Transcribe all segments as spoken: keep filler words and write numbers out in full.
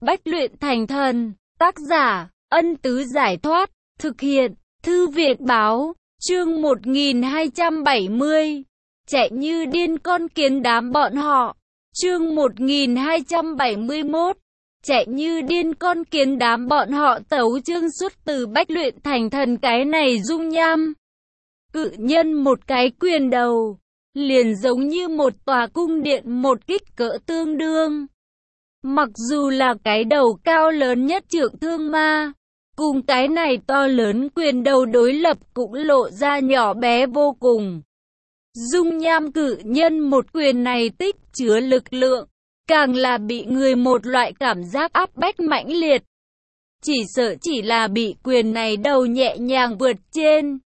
Bách luyện thành thần. Tác giả, Ân Tứ Giải Thoát. Thực hiện, Thư Việt Báo. Chương một nghìn hai trăm bảy mươi. Chạy như điên con kiến đám bọn họ. Chương một nghìn hai trăm bảy mươi mốt. Chạy như điên con kiến đám bọn họ. Tấu chương xuất từ Bách luyện thành thần. Cái này dung nham cự nhân một cái quyền đầu, liền giống như một tòa cung điện một kích cỡ tương đương. Mặc dù là cái đầu cao lớn nhất trượng thương ma, cùng cái này to lớn quyền đầu đối lập cũng lộ ra nhỏ bé vô cùng. Dung nham cự nhân một quyền này tích chứa lực lượng, càng là bị người một loại cảm giác áp bách mãnh liệt. Chỉ sợ chỉ là bị quyền này đầu nhẹ nhàng vượt trên,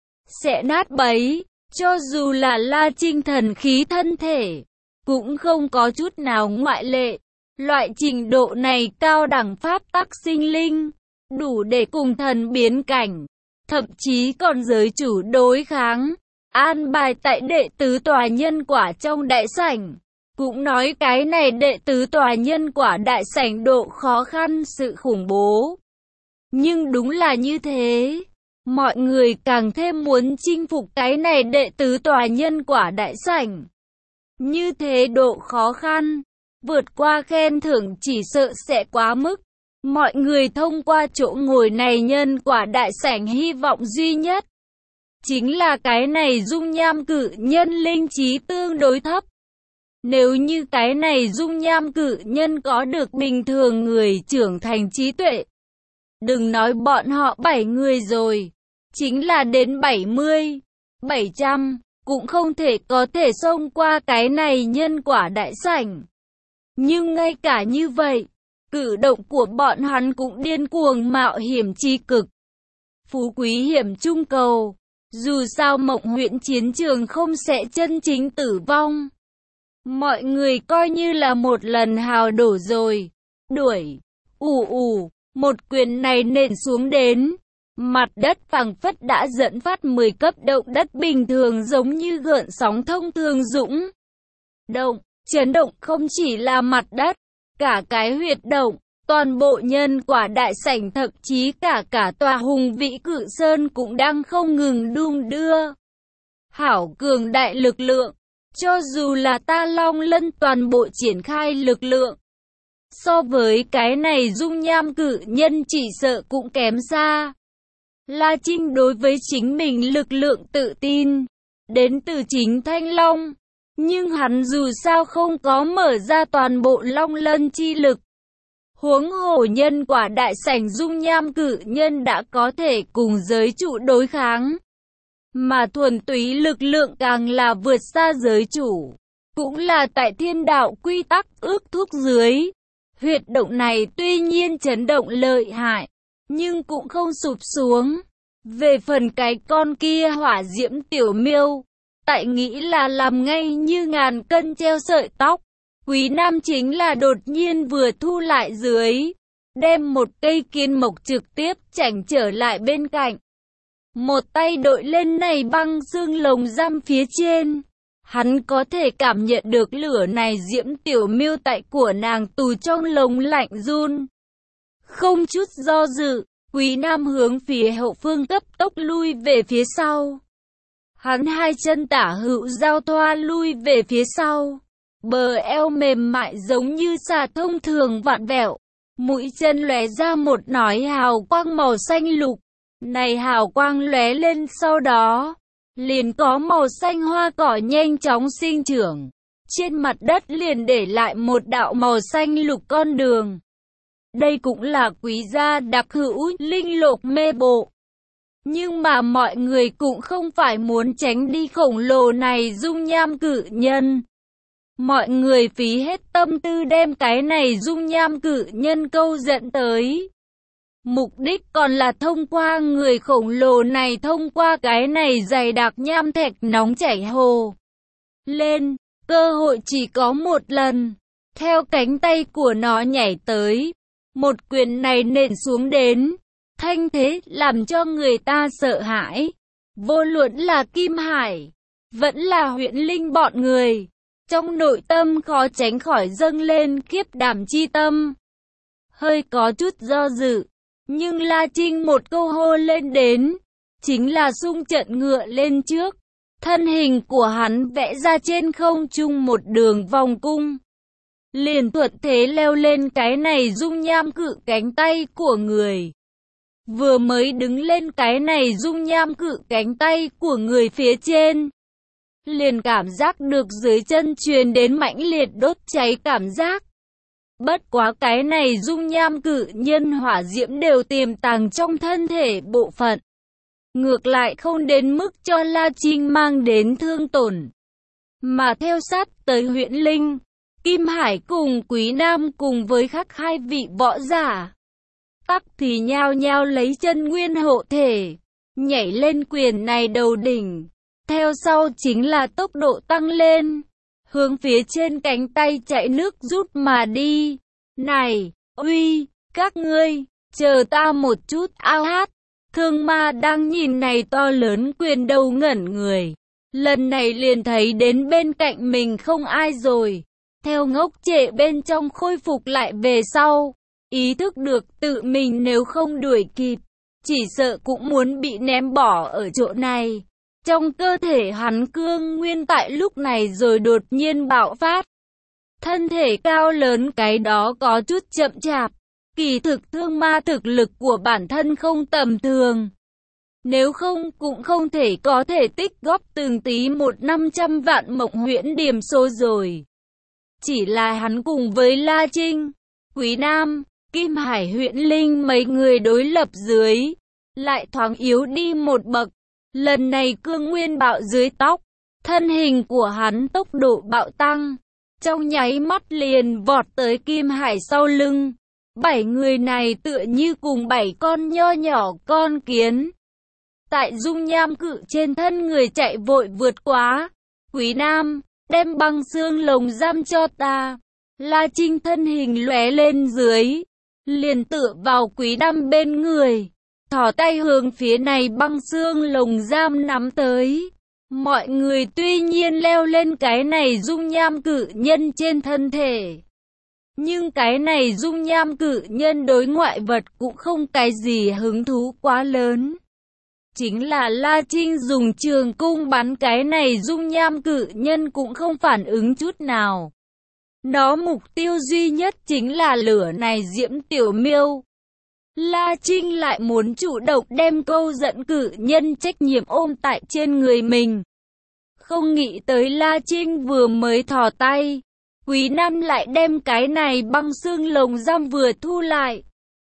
sẽ nát bấy, cho dù là La Trinh thần khí thân thể, cũng không có chút nào ngoại lệ. Loại trình độ này cao đẳng pháp tắc sinh linh, đủ để cùng thần biến cảnh, thậm chí còn giới chủ đối kháng. An bài tại đệ tứ tòa nhân quả trong đại sảnh, cũng nói cái này đệ tứ tòa nhân quả đại sảnh độ khó khăn sự khủng bố. Nhưng đúng là như thế, mọi người càng thêm muốn chinh phục cái này đệ tứ tòa nhân quả đại sảnh. Như thế độ khó khăn, vượt qua khen thưởng chỉ sợ sẽ quá mức. Mọi người thông qua chỗ ngồi này nhân quả đại sảnh hy vọng duy nhất chính là cái này dung nham cự nhân linh trí tương đối thấp. Nếu như cái này dung nham cự nhân có được bình thường người trưởng thành trí tuệ, đừng nói bọn họ bảy người rồi, chính là đến bảy mươi, bảy trăm, cũng không thể có thể xông qua cái này nhân quả đại sảnh. Nhưng ngay cả như vậy, cử động của bọn hắn cũng điên cuồng mạo hiểm chi cực. Phú quý hiểm trung cầu, dù sao Mộng Huyễn chiến trường không sẽ chân chính tử vong. Mọi người coi như là một lần hào đổ rồi. Đuổi, ù ù, một quyền này nện xuống đến. Mặt đất phẳng phất đã dẫn phát mười cấp động đất bình thường giống như gợn sóng thông thường dũng động. Chấn động không chỉ là mặt đất, cả cái huyệt động, toàn bộ nhân quả đại sảnh thậm chí cả cả tòa hùng vĩ cự sơn cũng đang không ngừng đung đưa. Hảo cường đại lực lượng, cho dù là ta Long Lân toàn bộ triển khai lực lượng, so với cái này dung nham cự nhân chỉ sợ cũng kém xa. La Trinh đối với chính mình lực lượng tự tin, đến từ chính Thanh Long. Nhưng hắn dù sao không có mở ra toàn bộ Long Lân chi lực. Huống hồ nhân quả đại sảnh dung nham cự nhân đã có thể cùng giới chủ đối kháng. Mà thuần túy lực lượng càng là vượt xa giới chủ. Cũng là tại thiên đạo quy tắc ước thúc dưới. Huyệt động này tuy nhiên chấn động lợi hại, nhưng cũng không sụp xuống. Về phần cái con kia hỏa diễm tiểu miêu, tại nghĩ là làm ngay như ngàn cân treo sợi tóc. Quý Nam chính là đột nhiên vừa thu lại dưới, đem một cây kiên mộc trực tiếp chảnh trở lại bên cạnh. Một tay đội lên này băng xương lồng giam phía trên. Hắn có thể cảm nhận được lửa này diễm tiểu miêu tại của nàng tù trong lồng lạnh run. Không chút do dự, Quý Nam hướng phía hậu phương cấp tốc lui về phía sau. Hắn hai chân tả hữu giao thoa lui về phía sau. Bờ eo mềm mại giống như xà thông thường vặn vẹo. Mũi chân lóe ra một nói hào quang màu xanh lục. Này hào quang lóe lên sau đó, liền có màu xanh hoa cỏ nhanh chóng sinh trưởng. Trên mặt đất liền để lại một đạo màu xanh lục con đường. Đây cũng là quý gia đặc hữu linh lộc mê bộ. Nhưng mà mọi người cũng không phải muốn tránh đi khổng lồ này dung nham cự nhân. Mọi người phí hết tâm tư đem cái này dung nham cự nhân câu dẫn tới. Mục đích còn là thông qua người khổng lồ này, thông qua cái này dày đặc nham thạch nóng chảy hồ lên. Cơ hội chỉ có một lần. Theo cánh tay của nó nhảy tới, một quyền này nện xuống đến. Thanh thế làm cho người ta sợ hãi. Vô luận là Kim Hải, vẫn là Huyễn Linh bọn người, trong nội tâm khó tránh khỏi dâng lên khiếp đảm chi tâm. hơi có chút do dự. Nhưng La Trinh một câu hô lên đến, chính là xung trận ngựa lên trước. Thân hình của hắn vẽ ra trên không trung một đường vòng cung. Liền thuận thế leo lên cái này dung nham cự cánh tay của người. Vừa mới đứng lên cái này dung nham cự cánh tay của người phía trên. Liền cảm giác được dưới chân truyền đến mãnh liệt đốt cháy cảm giác. Bất quá cái này dung nham cự nhân hỏa diễm đều tiềm tàng trong thân thể bộ phận. Ngược lại không đến mức cho La Trinh mang đến thương tổn. Mà theo sát tới Huyễn Linh, Kim Hải cùng Quý Nam cùng với khắc hai vị võ giả. Tắc thì nhao nhao lấy chân nguyên hộ thể, nhảy lên quyền này đầu đỉnh. Theo sau chính là tốc độ tăng lên, hướng phía trên cánh tay chạy nước rút mà đi. Này, uy, các ngươi, chờ ta một chút, ao hát. Thương ma đang nhìn này to lớn quyền đầu ngẩn người. Lần này liền thấy đến bên cạnh mình không ai rồi. Theo ngốc trệ bên trong khôi phục lại về sau. Ý thức được tự mình nếu không đuổi kịp, chỉ sợ cũng muốn bị ném bỏ ở chỗ này. Trong cơ thể hắn cương nguyên tại lúc này rồi đột nhiên bạo phát. Thân thể cao lớn cái đó có chút chậm chạp. Kỳ thực thương ma thực lực của bản thân không tầm thường. Nếu không cũng không thể có thể tích góp từng tí một năm trăm vạn mộng huyễn điểm số rồi. Chỉ là hắn cùng với La Trinh, Quý Nam, Kim Hải Huyễn Linh mấy người đối lập dưới, lại thoáng yếu đi một bậc. Lần này cương nguyên bạo dưới tóc, thân hình của hắn tốc độ bạo tăng, trong nháy mắt liền vọt tới Kim Hải sau lưng. Bảy người này tựa như cùng bảy con nho nhỏ con kiến. Tại dung nham cự trên thân người chạy vội vượt quá. Quý Nam, đem băng xương lồng giam cho ta. La Trinh thân hình lóe lên dưới, liền tựa vào Quý Nam bên người, thò tay hướng phía này băng xương lồng giam nắm tới. Mọi người tuy nhiên leo lên cái này dung nham cự nhân trên thân thể. Nhưng cái này dung nham cự nhân đối ngoại vật cũng không cái gì hứng thú quá lớn. Chính là La Trinh dùng trường cung bắn cái này dung nham cự nhân cũng không phản ứng chút nào. Nó mục tiêu duy nhất chính là lửa này diễm tiểu miêu. La Trinh lại muốn chủ động đem câu dẫn cự nhân trách nhiệm ôm tại trên người mình. Không nghĩ tới La Trinh vừa mới thò tay, Quý Nam lại đem cái này băng xương lồng giam vừa thu lại.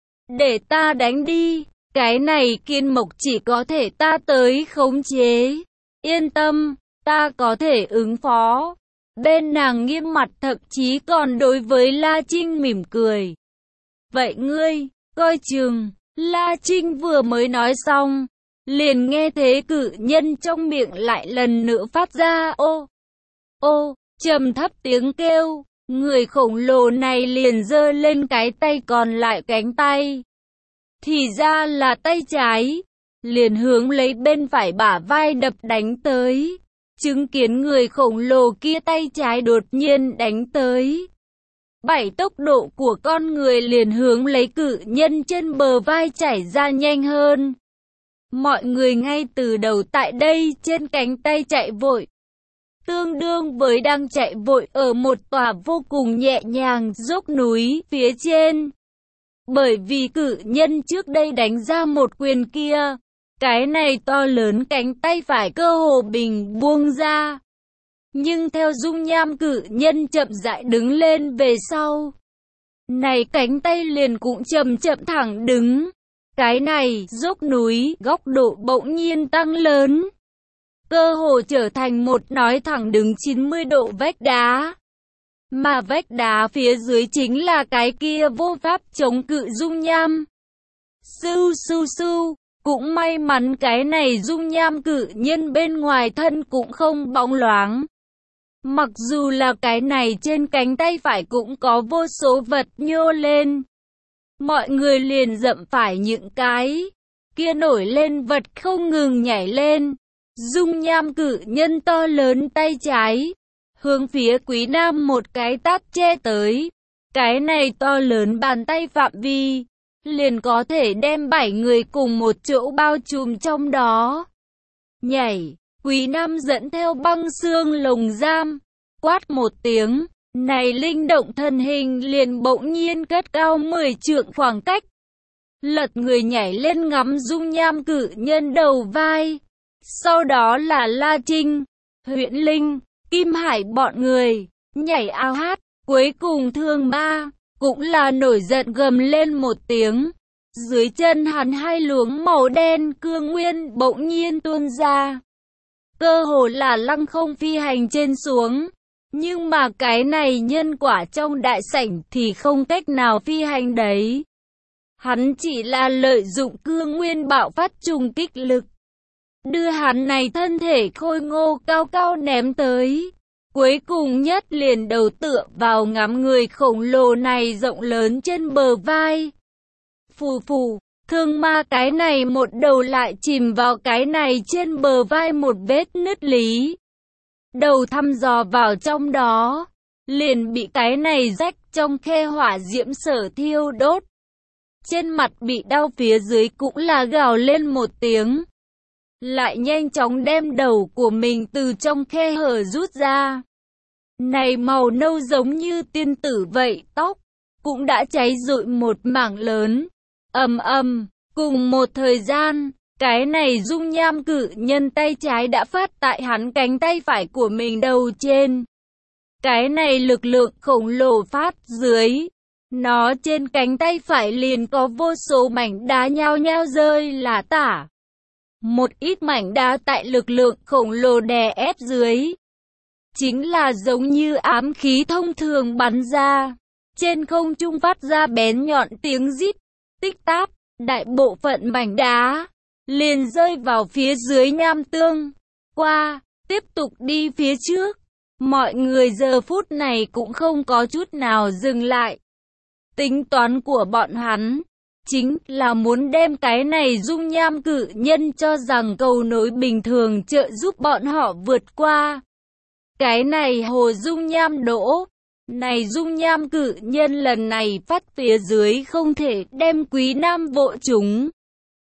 Để ta đánh đi, cái này kiên mộc chỉ có thể ta tới khống chế. Yên tâm, ta có thể ứng phó. Bên nàng nghiêm mặt thậm chí còn đối với La Trinh mỉm cười. Vậy ngươi, coi chừng, La Trinh vừa mới nói xong, liền nghe thế cự nhân trong miệng lại lần nữa phát ra ô, ô, trầm thấp tiếng kêu. Người khổng lồ này liền giơ lên cái tay còn lại cánh tay. Thì ra là tay trái, liền hướng lấy bên phải bả vai đập đánh tới. Chứng kiến người khổng lồ kia tay trái đột nhiên đánh tới. Bảy tốc độ của con người liền hướng lấy cự nhân trên bờ vai chảy ra nhanh hơn. Mọi người ngay từ đầu tại đây trên cánh tay chạy vội. Tương đương với đang chạy vội ở một tòa vô cùng nhẹ nhàng dốc núi phía trên. Bởi vì cự nhân trước đây đánh ra một quyền kia, cái này to lớn cánh tay phải cơ hồ bình buông ra. Nhưng theo dung nham cự nhân chậm rãi đứng lên về sau, này cánh tay liền cũng chậm chậm thẳng đứng. Cái này dốc núi góc độ bỗng nhiên tăng lớn, cơ hồ trở thành một nói thẳng đứng chín mươi độ vách đá. Mà vách đá phía dưới chính là cái kia vô pháp chống cự dung nham. Sưu sưu sưu, cũng may mắn cái này dung nham cự nhân bên ngoài thân cũng không bóng loáng. Mặc dù là cái này trên cánh tay phải cũng có vô số vật nhô lên. Mọi người liền dậm phải những cái kia nổi lên vật không ngừng nhảy lên. Dung nham cự nhân to lớn tay trái, hướng phía Quý Nam một cái tát che tới. Cái này to lớn bàn tay phạm vi, liền có thể đem bảy người cùng một chỗ bao trùm trong đó. Nhảy, Quý Nam dẫn theo băng xương lồng giam, quát một tiếng, này linh động thân hình liền bỗng nhiên cất cao mười trượng khoảng cách. Lật người nhảy lên ngắm dung nham cự nhân đầu vai. Sau đó là La Trinh, Huyễn Linh, Kim Hải bọn người, nhảy ao hát. Cuối cùng Thương Ma, cũng là nổi giận gầm lên một tiếng. Dưới chân hắn hai luống màu đen cương nguyên bỗng nhiên tuôn ra. Cơ hồ là lăng không phi hành trên xuống. Nhưng mà cái này nhân quả trong đại sảnh thì không cách nào phi hành đấy. Hắn chỉ là lợi dụng cương nguyên bạo phát trùng kích lực. Đưa hắn này thân thể khôi ngô cao cao ném tới. Cuối cùng nhất liền đầu tựa vào ngắm người khổng lồ này rộng lớn trên bờ vai. Phù phù, Thương Ma cái này một đầu lại chìm vào cái này trên bờ vai một vết nứt lý. Đầu thăm dò vào trong đó, liền bị cái này rách trong khe hỏa diễm sở thiêu đốt. Trên mặt bị đau phía dưới cũng là gào lên một tiếng. Lại nhanh chóng đem đầu của mình từ trong khe hở rút ra. Này màu nâu giống như tiên tử vậy, tóc cũng đã cháy rụi một mảng lớn. Ầm ầm, cùng một thời gian, cái này dung nham cự nhân tay trái đã phát tại hắn cánh tay phải của mình đầu trên. Cái này lực lượng khổng lồ phát dưới. Nó trên cánh tay phải liền có vô số mảnh đá nhao nhao rơi lả tả. Một ít mảnh đá tại lực lượng khổng lồ đè ép dưới. Chính là giống như ám khí thông thường bắn ra. Trên không trung phát ra bén nhọn tiếng rít, tích táp, đại bộ phận mảnh đá liền rơi vào phía dưới nham tương. Qua, tiếp tục đi phía trước. Mọi người giờ phút này cũng không có chút nào dừng lại. Tính toán của bọn hắn chính là muốn đem cái này dung nham cự nhân cho rằng cầu nối bình thường trợ giúp bọn họ vượt qua. Cái này hồ dung nham đỗ, này dung nham cự nhân lần này phát phía dưới không thể đem Quý Nam vội chúng.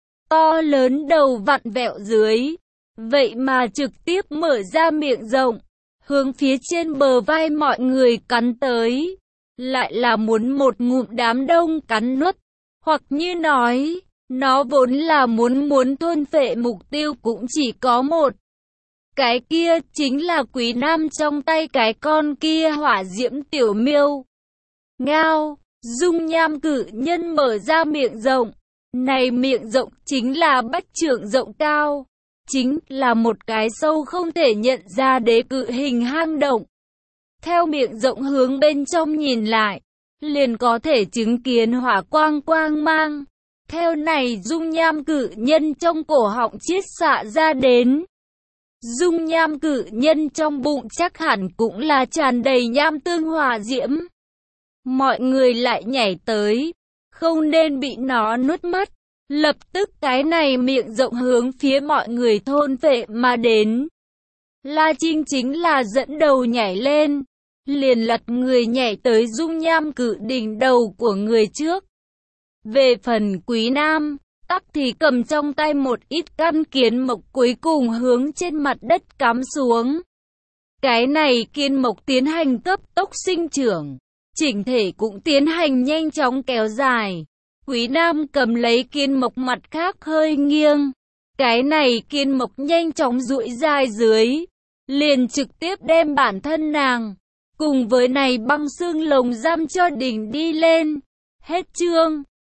To lớn đầu vặn vẹo dưới, vậy mà trực tiếp mở ra miệng rộng, hướng phía trên bờ vai mọi người cắn tới. Lại là muốn một ngụm đám đông cắn nuốt, hoặc như nói, nó vốn là muốn muốn thôn phệ mục tiêu cũng chỉ có một. Cái kia chính là Quý Nam trong tay cái con kia hỏa diễm tiểu miêu. Ngao, dung nham cự nhân mở ra miệng rộng. Này miệng rộng chính là bách trượng rộng cao. Chính là một cái sâu không thể nhận ra đế cự hình hang động. Theo miệng rộng hướng bên trong nhìn lại, liền có thể chứng kiến hỏa quang quang mang. Theo này dung nham cự nhân trong cổ họng chiết xạ ra đến. Dung nham cự nhân trong bụng chắc hẳn cũng là tràn đầy nham tương hỏa diễm. Mọi người lại nhảy tới, không nên bị nó nuốt mất. Lập tức cái này miệng rộng hướng phía mọi người thôn phệ mà đến. La Trinh chính là dẫn đầu nhảy lên, liền lật người nhảy tới dung nham cự đỉnh đầu của người trước. Về phần Quý Nam, tắc thì cầm trong tay một ít căn kiến mộc cuối cùng hướng trên mặt đất cắm xuống. Cái này kiên mộc tiến hành cấp tốc sinh trưởng, chỉnh thể cũng tiến hành nhanh chóng kéo dài. Quý Nam cầm lấy kiên mộc mặt khác hơi nghiêng. Cái này kiên mộc nhanh chóng duỗi dài dưới, liền trực tiếp đem bản thân nàng cùng với này băng xương lồng giam cho đỉnh đi lên. Hết chương.